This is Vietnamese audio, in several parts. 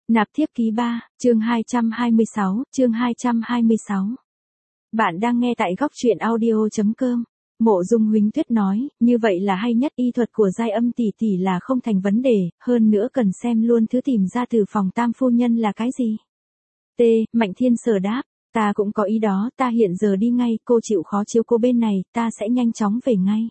Nạp thiếp ký 3, chương 226, chương 226. Bạn đang nghe tại góc truyện audio.com. Mộ Dung Huỳnh Tuyết nói, như vậy là hay nhất, y thuật của Giai Âm tỷ tỷ là không thành vấn đề, hơn nữa cần xem luôn thứ tìm ra từ phòng Tam phu nhân là cái gì. Mạnh Thiên Sở đáp, ta cũng có ý đó, ta hiện giờ đi ngay, cô chịu khó chiếu cô bên này, ta sẽ nhanh chóng về ngay.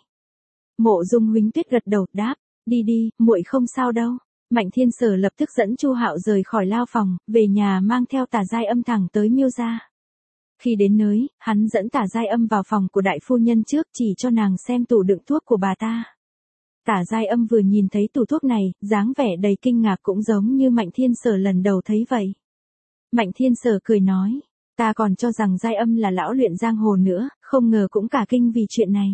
Mộ Dung Huỳnh Tuyết gật đầu, đáp, đi đi, muội không sao đâu. Mạnh Thiên Sở lập tức dẫn Chu Hạo rời khỏi lao phòng, về nhà mang theo Tả Giai Âm thẳng tới Miêu gia. Khi đến nơi, hắn dẫn Tả Giai Âm vào phòng của đại phu nhân trước, chỉ cho nàng xem tủ đựng thuốc của bà ta. Tả Giai Âm vừa nhìn thấy tủ thuốc này, dáng vẻ đầy kinh ngạc cũng giống như Mạnh Thiên Sở lần đầu thấy vậy. Mạnh Thiên Sở cười nói, ta còn cho rằng Giai Âm là lão luyện giang hồ nữa, không ngờ cũng cả kinh vì chuyện này.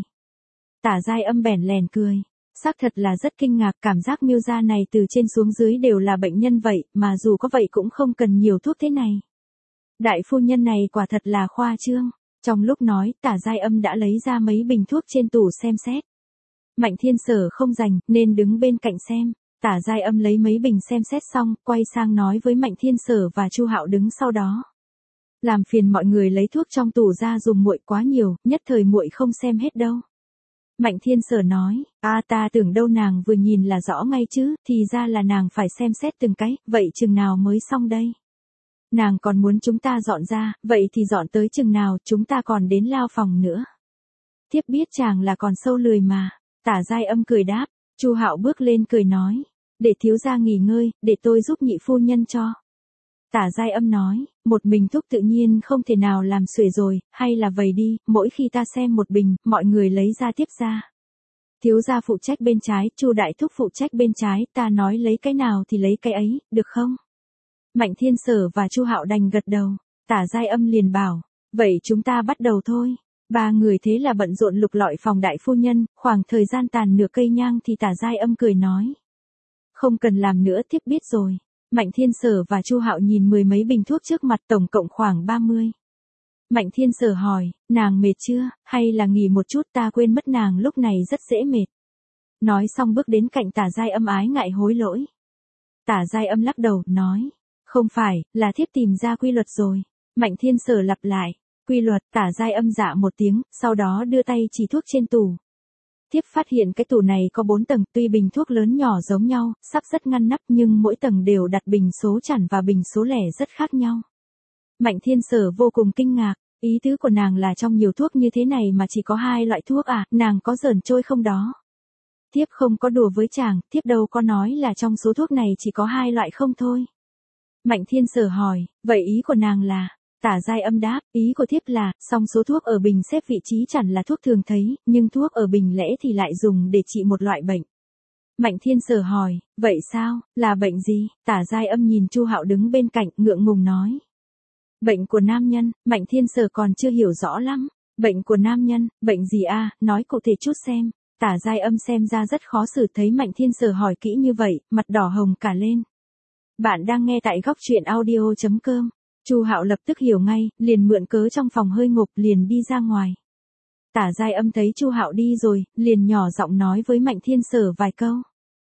Tả Giai Âm bèn lèn cười. Xác thật là rất kinh ngạc, cảm giác Miêu gia này từ trên xuống dưới đều là bệnh nhân vậy, mà dù có vậy cũng không cần nhiều thuốc thế này. Đại phu nhân này quả thật là khoa trương. Trong lúc nói, Tả Giai Âm đã lấy ra mấy bình thuốc trên tủ xem xét. Mạnh Thiên Sở không rảnh, nên đứng bên cạnh xem. Tả Giai Âm lấy mấy bình xem xét xong, quay sang nói với Mạnh Thiên Sở và Chu Hạo đứng sau đó. Làm phiền mọi người lấy thuốc trong tủ ra dùng, muội quá nhiều, nhất thời muội không xem hết đâu. Mạnh Thiên Sở nói, ta tưởng đâu nàng vừa nhìn là rõ ngay chứ, thì ra là nàng phải xem xét từng cái, vậy chừng nào mới xong đây? Nàng còn muốn chúng ta dọn ra, vậy thì dọn tới chừng nào, chúng ta còn đến lao phòng nữa. Thiếp biết chàng là còn sâu lười mà. Tả Giai Âm cười đáp. Chu Hạo bước lên cười nói, để thiếu gia nghỉ ngơi, để tôi giúp nhị phu nhân cho. Tả Giai Âm nói, một mình thuốc tự nhiên không thể nào làm xuể rồi, hay là vậy đi, mỗi khi ta xem một bình, mọi người lấy ra tiếp ra. Thiếu gia phụ trách bên trái, Chu đại thúc phụ trách bên trái, ta nói lấy cái nào thì lấy cái ấy, được không? Mạnh Thiên Sở và Chu Hạo đành gật đầu. Tả Giai Âm liền bảo, vậy chúng ta bắt đầu thôi. Ba người thế là bận rộn lục lọi phòng đại phu nhân, khoảng thời gian tàn nửa cây nhang thì Tả Giai Âm cười nói, không cần làm nữa, thiếp biết rồi. Mạnh Thiên Sở và Chu Hạo nhìn mười mấy bình thuốc trước mặt, tổng cộng khoảng 30. Mạnh Thiên Sở hỏi, nàng mệt chưa, hay là nghỉ một chút, ta quên mất nàng lúc này rất dễ mệt. Nói xong bước đến cạnh Tả Giai Âm ái ngại hối lỗi. Tả Giai Âm lắc đầu, nói, không phải, là thiếp tìm ra quy luật rồi. Mạnh Thiên Sở lặp lại, quy luật. Tả Giai Âm dạ một tiếng, sau đó đưa tay chỉ thuốc trên tủ. Thiếp phát hiện cái tủ này có 4 tầng, tuy bình thuốc lớn nhỏ giống nhau, sắp rất ngăn nắp nhưng mỗi tầng đều đặt bình số chẵn và bình số lẻ rất khác nhau. Mạnh Thiên Sở vô cùng kinh ngạc, ý tứ của nàng là trong nhiều thuốc như thế này mà chỉ có 2 loại thuốc à, nàng có giỡn trôi không đó? Thiếp không có đùa với chàng, thiếp đâu có nói là trong số thuốc này chỉ có 2 loại không thôi. Mạnh Thiên Sở hỏi, vậy ý của nàng là? Tả Giai Âm đáp, ý của thiếp là, song số thuốc ở bình xếp vị trí chẳng là thuốc thường thấy, nhưng thuốc ở bình lẻ thì lại dùng để trị một loại bệnh. Mạnh Thiên Sở hỏi, vậy sao, là bệnh gì? Tả Giai Âm nhìn Chu Hạo đứng bên cạnh, ngượng ngùng nói. Bệnh của nam nhân. Mạnh Thiên Sở còn chưa hiểu rõ lắm. Bệnh của nam nhân, bệnh gì a? Nói cụ thể chút xem. Tả Giai Âm xem ra rất khó xử, thấy Mạnh Thiên Sở hỏi kỹ như vậy, mặt đỏ hồng cả lên. Bạn đang nghe tại góc truyện audio.com. Chu Hạo lập tức hiểu ngay, liền mượn cớ trong phòng hơi ngộp, liền đi ra ngoài. Tả Giai Âm thấy Chu Hạo đi rồi, liền nhỏ giọng nói với Mạnh Thiên Sở vài câu.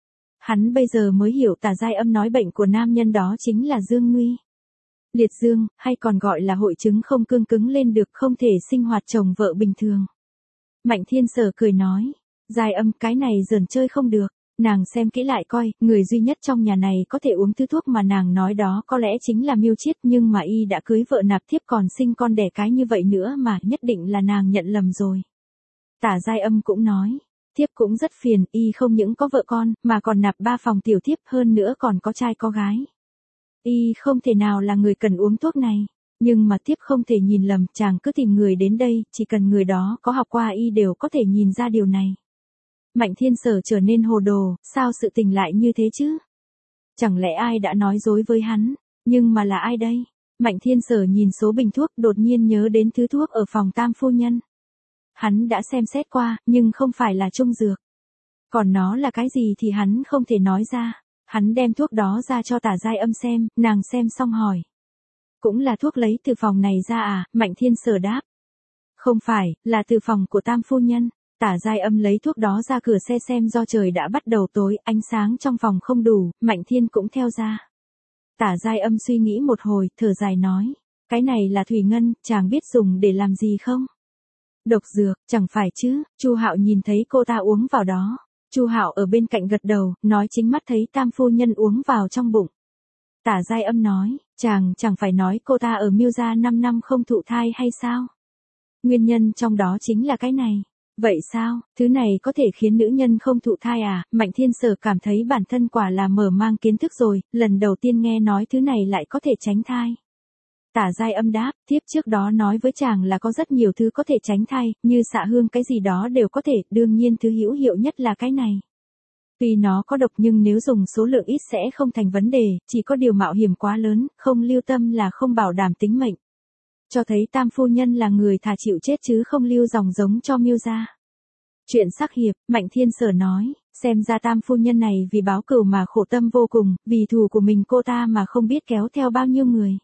Hắn bây giờ mới hiểu Tả Giai Âm nói bệnh của nam nhân đó chính là dương nguy. Liệt dương, hay còn gọi là hội chứng không cương cứng lên được, không thể sinh hoạt chồng vợ bình thường. Mạnh Thiên Sở cười nói, Giai Âm, cái này giỡn chơi không được. Nàng xem kỹ lại coi, người duy nhất trong nhà này có thể uống thứ thuốc mà nàng nói đó có lẽ chính là Miêu Chiết, nhưng mà y đã cưới vợ nạp thiếp còn sinh con đẻ cái như vậy nữa mà, nhất định là nàng nhận lầm rồi. Tả Giai Âm cũng nói, thiếp cũng rất phiền, y không những có vợ con, mà còn nạp 3 phòng tiểu thiếp, hơn nữa còn có trai có gái. Y không thể nào là người cần uống thuốc này, nhưng mà thiếp không thể nhìn lầm, chàng cứ tìm người đến đây, chỉ cần người đó có học qua y đều có thể nhìn ra điều này. Mạnh Thiên Sở trở nên hồ đồ, sao sự tình lại như thế chứ? Chẳng lẽ ai đã nói dối với hắn? Nhưng mà là ai đây? Mạnh Thiên Sở nhìn số bình thuốc, đột nhiên nhớ đến thứ thuốc ở phòng Tam phu nhân. Hắn đã xem xét qua, nhưng không phải là trung dược. Còn nó là cái gì thì hắn không thể nói ra. Hắn đem thuốc đó ra cho Tả Giai Âm xem, nàng xem xong hỏi. Cũng là thuốc lấy từ phòng này ra à? Mạnh Thiên Sở đáp. Không phải, là từ phòng của Tam phu nhân. Tả Giai Âm lấy thuốc đó ra cửa xe xem, do trời đã bắt đầu tối, ánh sáng trong phòng không đủ, Mạnh Thiên cũng theo ra. Tả Giai Âm suy nghĩ một hồi, thở dài nói. Cái này là thủy ngân, chàng biết dùng để làm gì không? Độc dược, chẳng phải chứ? Chu Hạo nhìn thấy cô ta uống vào đó. Chu Hạo ở bên cạnh gật đầu, nói chính mắt thấy Tam phu nhân uống vào trong bụng. Tả Giai Âm nói, chàng chẳng phải nói cô ta ở Miêu gia 5 năm không thụ thai hay sao? Nguyên nhân trong đó chính là cái này. Vậy sao, thứ này có thể khiến nữ nhân không thụ thai à? Mạnh Thiên Sở cảm thấy bản thân quả là mở mang kiến thức rồi, lần đầu tiên nghe nói thứ này lại có thể tránh thai. Tả Giai Âm đáp, tiếp trước đó nói với chàng là có rất nhiều thứ có thể tránh thai, như xạ hương cái gì đó đều có thể, đương nhiên thứ hữu hiệu nhất là cái này. Tuy nó có độc nhưng nếu dùng số lượng ít sẽ không thành vấn đề, chỉ có điều mạo hiểm quá lớn, không lưu tâm là không bảo đảm tính mệnh. Cho thấy Tam phu nhân là người thà chịu chết chứ không lưu dòng giống cho Miêu gia. Chuyện sắc hiệp, Mạnh Thiên Sở nói, xem ra Tam phu nhân này vì báo cừu mà khổ tâm vô cùng, vì thù của mình cô ta mà không biết kéo theo bao nhiêu người.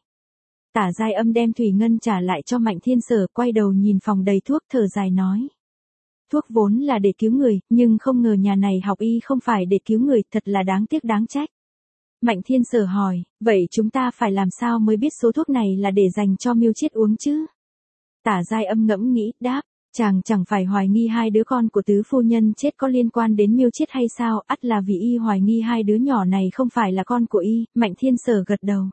Tả Giai Âm đem thủy ngân trả lại cho Mạnh Thiên Sở, quay đầu nhìn phòng đầy thuốc, thở dài nói. Thuốc vốn là để cứu người, nhưng không ngờ nhà này học y không phải để cứu người, thật là đáng tiếc đáng trách. Mạnh Thiên Sở hỏi, vậy chúng ta phải làm sao mới biết số thuốc này là để dành cho Miêu Chiết uống chứ? Tả Giai Âm ngẫm nghĩ, đáp, chàng chẳng phải hoài nghi hai đứa con của tứ phu nhân chết có liên quan đến Miêu Chiết hay sao? Ắt là vì y hoài nghi hai đứa nhỏ này không phải là con của y. Mạnh Thiên Sở gật đầu.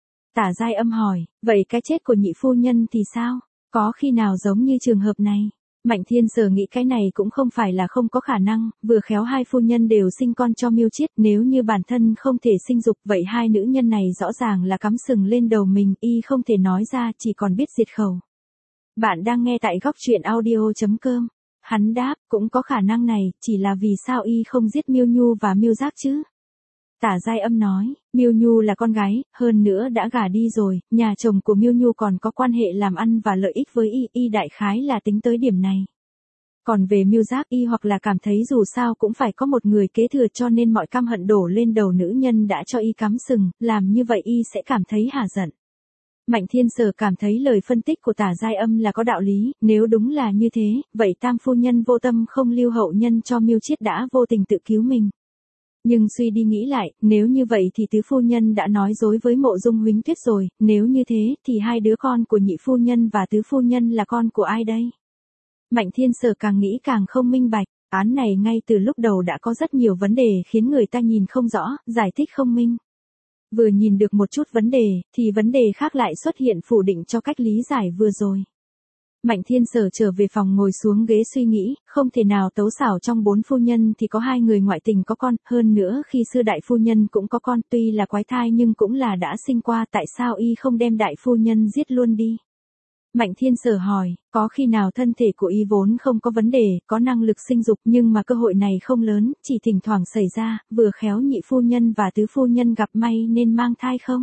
Tả Giai Âm hỏi, vậy cái chết của nhị phu nhân thì sao? Có khi nào giống như trường hợp này? Mạnh Thiên Sở nghĩ cái này cũng không phải là không có khả năng, vừa khéo hai phu nhân đều sinh con cho Miêu Chiết, nếu như bản thân không thể sinh dục, vậy hai nữ nhân này rõ ràng là cắm sừng lên đầu mình, y không thể nói ra, chỉ còn biết diệt khẩu. Bạn đang nghe tại góc truyện audio.com. Hắn đáp, cũng có khả năng này, chỉ là vì sao y không giết Miêu Nhu và Miêu Giác chứ? Tả Giai Âm nói, Miêu Nhu là con gái, hơn nữa đã gả đi rồi, nhà chồng của Miêu Nhu còn có quan hệ làm ăn và lợi ích với y đại khái là tính tới điểm này. Còn về Miêu Giác y hoặc là cảm thấy dù sao cũng phải có một người kế thừa cho nên mọi căm hận đổ lên đầu nữ nhân đã cho y cắm sừng, làm như vậy y sẽ cảm thấy hả giận. Mạnh Thiên Sở cảm thấy lời phân tích của Tả Giai Âm là có đạo lý, nếu đúng là như thế, vậy Tam phu nhân vô tâm không lưu hậu nhân cho Miêu Chiết đã vô tình tự cứu mình. Nhưng suy đi nghĩ lại, nếu như vậy thì tứ phu nhân đã nói dối với Mộ Dung Huỳnh Tuyết rồi, nếu như thế thì hai đứa con của nhị phu nhân và tứ phu nhân là con của ai đây? Mạnh Thiên Sở càng nghĩ càng không minh bạch, án này ngay từ lúc đầu đã có rất nhiều vấn đề khiến người ta nhìn không rõ, giải thích không minh. Vừa nhìn được một chút vấn đề, thì vấn đề khác lại xuất hiện phủ định cho cách lý giải vừa rồi. Mạnh Thiên Sở trở về phòng ngồi xuống ghế suy nghĩ, không thể nào tấu xảo trong 4 phu nhân thì có 2 người ngoại tình có con, hơn nữa khi xưa đại phu nhân cũng có con, tuy là quái thai nhưng cũng là đã sinh qua, tại sao y không đem đại phu nhân giết luôn đi? Mạnh Thiên Sở hỏi, có khi nào thân thể của y vốn không có vấn đề, có năng lực sinh dục nhưng mà cơ hội này không lớn, chỉ thỉnh thoảng xảy ra, vừa khéo nhị phu nhân và tứ phu nhân gặp may nên mang thai không?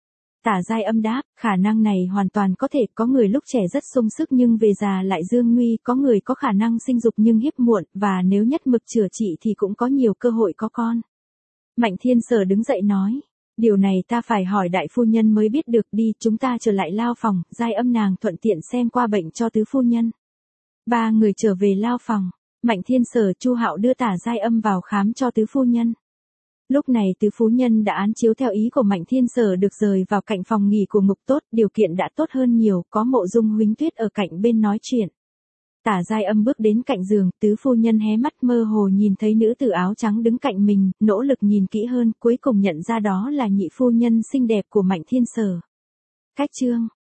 Tả Giai Âm đáp, khả năng này hoàn toàn có thể, có người lúc trẻ rất sung sức nhưng về già lại dương nguy, có người có khả năng sinh dục nhưng hiếp muộn, và nếu nhất mực chữa trị thì cũng có nhiều cơ hội có con. Mạnh Thiên Sở đứng dậy nói, điều này ta phải hỏi đại phu nhân mới biết được, đi, chúng ta trở lại lao phòng, Giai Âm nàng thuận tiện xem qua bệnh cho tứ phu nhân. 3 người trở về lao phòng, Mạnh Thiên Sở, Chu Hạo đưa Tả Giai Âm vào khám cho tứ phu nhân. Lúc này tứ phu nhân đã án chiếu theo ý của Mạnh Thiên Sở được rời vào cạnh phòng nghỉ của Ngục Tốt, điều kiện đã tốt hơn nhiều, có Mộ Dung Huỳnh Tuyết ở cạnh bên nói chuyện. Tả Giai Âm bước đến cạnh giường, tứ phu nhân hé mắt mơ hồ nhìn thấy nữ tử áo trắng đứng cạnh mình, nỗ lực nhìn kỹ hơn, cuối cùng nhận ra đó là nhị phu nhân xinh đẹp của Mạnh Thiên Sở. Cách chương